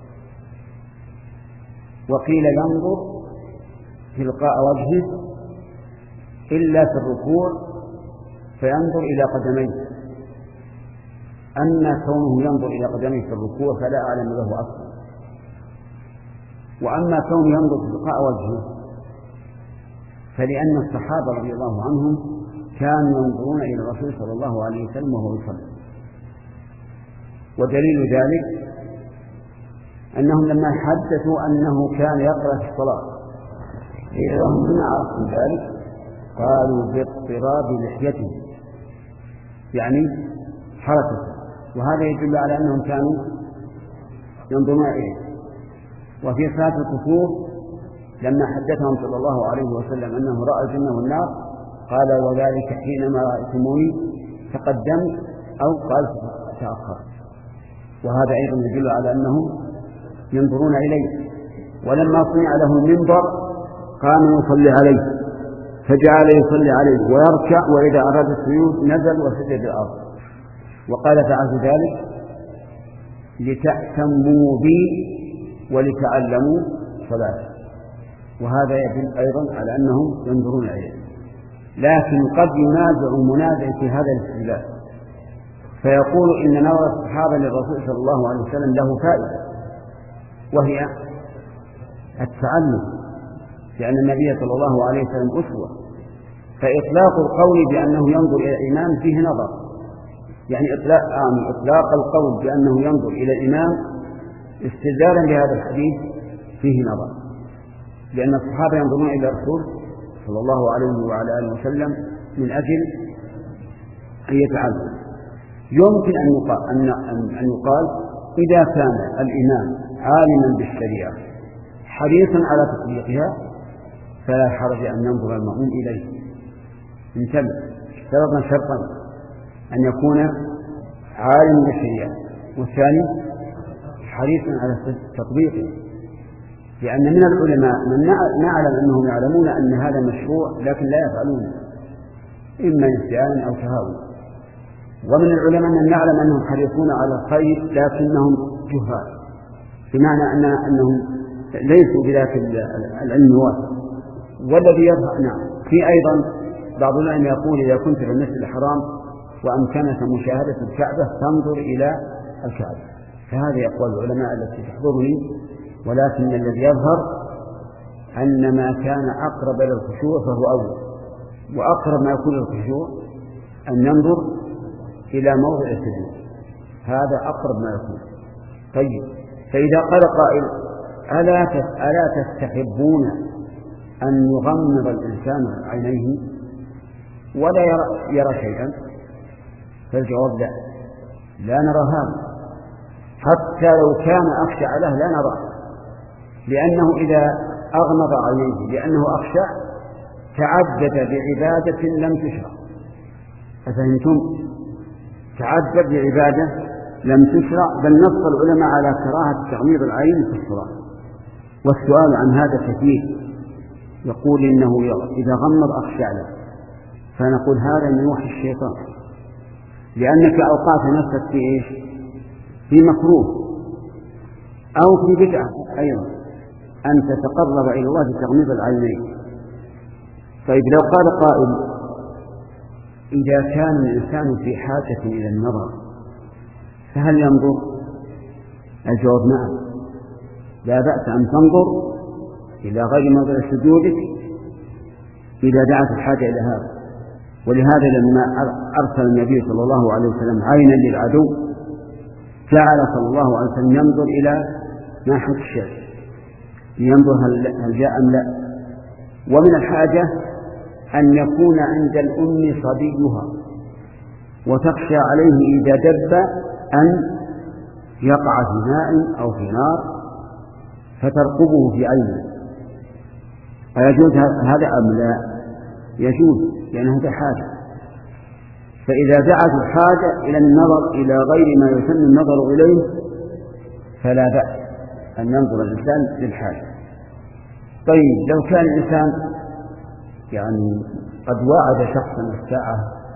وقيل ينظر تلقاء وجهه إلا في الركوع فينظر إلى قدميه، أما كونه ينظر إلى قدميه في الركوع فلا أعلم له أصلا. وأما كونه ينظر تلقاء وجهه فلأن الصحابة رضي الله عنهم كانوا ينظرون إلى الرسول صلى الله عليه وسلم وهو يصلي. ودليل ذلك أنهم لما حدثوا أنه كان يقرأ في الصلاة إذا هم من عرفوا ذلك قالوا باضطراب لحيته، يعني حركته، وهذا يدل على أنهم كانوا ينظرون إليه. وفي صلاة الكسوف لما حدثهم صلى الله عليه وسلم أنه رأى الجنة والنار قال وذلك حينما رأيتموني تقدمت أو قال تأخر، وهذا أيضا يدل على أنهم ينظرون إليه. ولما صنع له المنبر قام يصلي عليه فجعل يصلي عليه ويركع، وإذا أراد السجود نزل وسجد الأرض، وقال فعلت ذلك لتأتموا بي ولتعلموا صلاتي، وهذا يدل أيضا على أنهم ينظرون إليه. لكن قد ينازع منازع في هذا الاستدلال فيقول إن نظر الصحابة للرسول صلى الله عليه وسلم له فائدة، وهي التعلم، لأن النبي صلى الله عليه وسلم أسوة، فإطلاق القول بأنه ينظر إلى الإمام فيه نظر، يعني إطلاق, آه إطلاق القول بأنه ينظر إلى الإمام استدلالا بهذا الحديث فيه نظر، لأن الصحابة ينظرون إلى الرسول صلى الله عليه وعلى آله وسلم من أجل أن يتعلم. يمكن أن يقال, أن, أن يقال إذا كان الإمام عالما بالشريعة حريصا على تطبيقها فلا حرج أن ينظر المأموم إليه. انتبه، اشترطنا شرطا أن يكون عالما بالشريعة، والثاني حريصا على تطبيقه، لأن من العلماء من نعلم أنهم يعلمون أن هذا مشروع لكن لا يفعلونه إما نسيانا أو تهاونا، ومن العلماء من نعلم أنهم حريصون على الخير لكنهم جهال، بمعنى أن أنهم ليسوا بذاك العلم الواسع. والذي يظهر نعم في أيضا بعض العلماء يقول إذا كنت في المسجد الحرام وأمكنك مشاهدة الكعبة فانظر إلى الكعبة، فهذه أقوال العلماء التي تحضرني، ولكن الذي يظهر أن ما كان أقرب إلى الخشوع فهو أول، وأقرب ما يكون الخشوع أن ينظر إلى موضع السجود، هذا أقرب ما يكون. طيب، فإذا قال قائل ألا ألا تستحبون أن يغمض الإنسان عينيه ولا يرى, يرى شيئا؟ فالجواب لا، لا نرى هذا، حتى لو كان أخشع له لا نرى، لأنه إذا أغمض عينيه لأنه أخشع تعدد بعبادة لم تشرع. أفهمتم؟ تعدد بعبادة لم تشرع، بل نص العلماء على كراهة تغميض العين في الصلاة. والسؤال عن هذا كثير، يقول إنه إذا غمض أخشى له، فنقول هذا من وحي الشيطان، لأنك أوقعت نفسك في إيش؟ في مكروه أو في بدعة أيضا أن تتقرب إلى الله بتغميض العينين. طيب لو قال قائل إذا كان الإنسان في حاجة إلى النظر فهل ينظر؟ الجواب نعم، لا بأس أن تنظر إلى غير موضع سجودك إذا دعت الحاجة إلى هذا. ولهذا لما أرسل النبي صلى الله عليه وسلم عينا للعدو جعل صلى الله عليه وسلم ينظر إلى ناحية الشام لينظر هل جاء أم لا. ومن الحاجة أن يكون عند الأم صبيها وتخشى عليه إذا دب أن يقع في ماء أو في نار فترقبه في عينه، أيجوز هذا أم لا؟ يجوز، لأن هذا حاجة. فإذا دعت الحاجة إلى النظر إلى غير ما يسمى النظر إليه فلا بأس أن ينظر الإنسان للحاجة. طيب لو كان الإنسان يعني قد وعد شخصا الساعة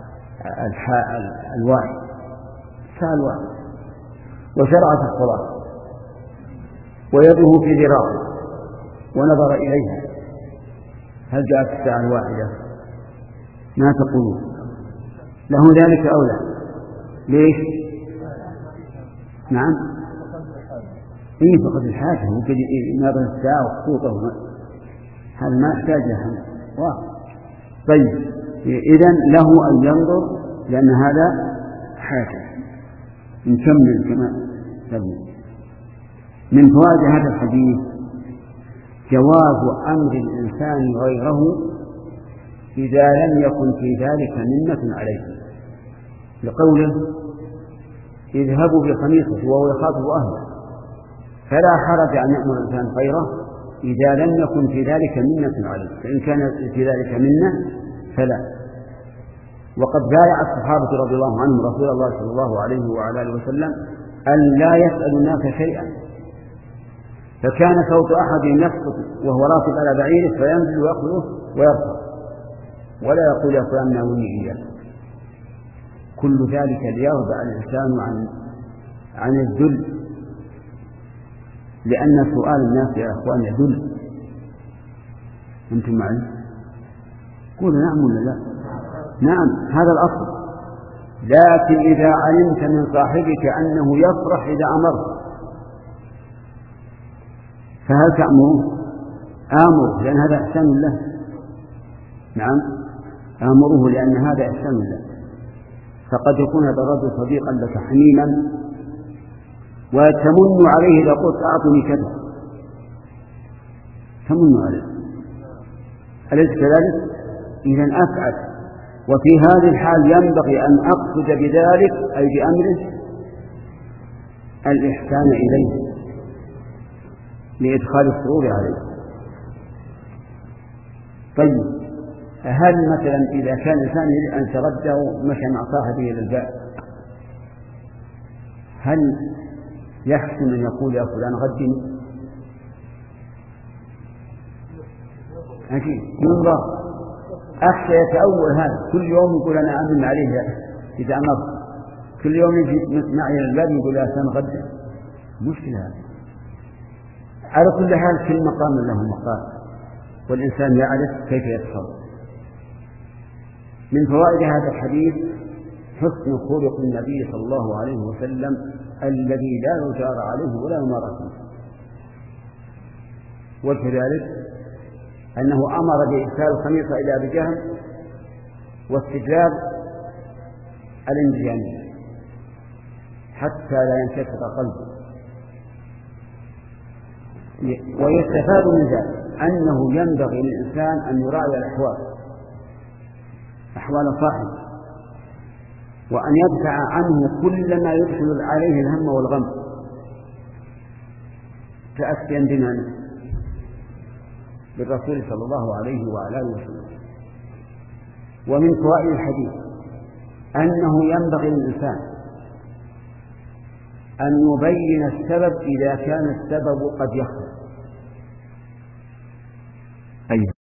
الواحد الساعة الواحد وشرعت الصلاة ويده في ذراعه ونظر إليها، هل جاءت الساعة الواحدة؟ ما تقولون؟ له ذلك أو لا؟ ليش؟ نعم إيه فقد الحاجة، ممكن ينظر الساعة وخطوطه هذا ما يحتاج له واحد. طيب إذن له أن ينظر لأن هذا حاجة. نكمل كما تبني. من فوائد هذا الحديث جواز أمر الإنسان غيره إذا لم يكن في ذلك منة عليه، لقوله اذهبوا بقميصه وهو يخاطب أهله، فلا حرج أن يأمر الإنسان غيره إذا لم يكن في ذلك منة عليه، فإن كان في ذلك منة فلا. وقد بايع الصحابة رضي الله عنهم رسول الله صلى الله عليه وعلى آله وسلم أن لا يسأل الناس شيئا، فكان صوت أحد يسقط وهو راكب على بعيره فينزل ويأخذه ويرفع ولا يقول يا فلان ناولني إياه. كل ذلك ليرضع الإنسان عن عن الذل، لأن سؤال الناس يا أخوان يذل. أنتم معي؟ قولوا نعم ولا لا؟ نعم، هذا الأصل. لكن إذا علمت من صاحبك أنه يفرح إذا أمرت فهل تأمره؟ آمره، لأن هذا إحسان له. نعم آمره لأن هذا إحسان له. فقد يكون هذا الرجل صديقا لك حميما وتمن عليه إذا قلت أعطني كذا، تمن عليه، أليس كذلك؟ إذن أفعل. وفي هذه الحال ينبغي أن أقصد بذلك أي بأمره الإحسان إليه لإدخال السرور عليه. طيب هل مثلا إذا كان الإنسان يريد أن ترده مشى مع صاحبه إلى الباب، هل يحسن أن يقول يا فلان غدني؟ أكيد ينظر، أخشى يتأول هذا، كل يوم يقول أنا أمن عليه إذا أمر، كل يوم يجي معي إلى الباب يقول يا فلان غدني، مشكلة هذا. على كل حال كل مقام له مقام، والإنسان يعرف كيف يتصرف. من فوائد هذا الحديث حسن خلق النبي صلى الله عليه وسلم الذي لا يجار عليه ولا يمار فيه، وكذلك أنه أمر بإرسال الخميصة إلى أبي جهل واستجلاب الانجيان حتى لا ينشتت قلبه. ويستفاد من ذلك أنه ينبغي للإنسان أن يراعي الأحوال أحوال صاحبه، وأن يدفع عنه كل ما يدخل عليه الهم والغم تأسيا بما بالرسول صلى الله عليه وعلى آله وسلم. ومن فوائد الحديث أنه ينبغي للإنسان أن يبين السبب إذا كان السبب قد يخفى،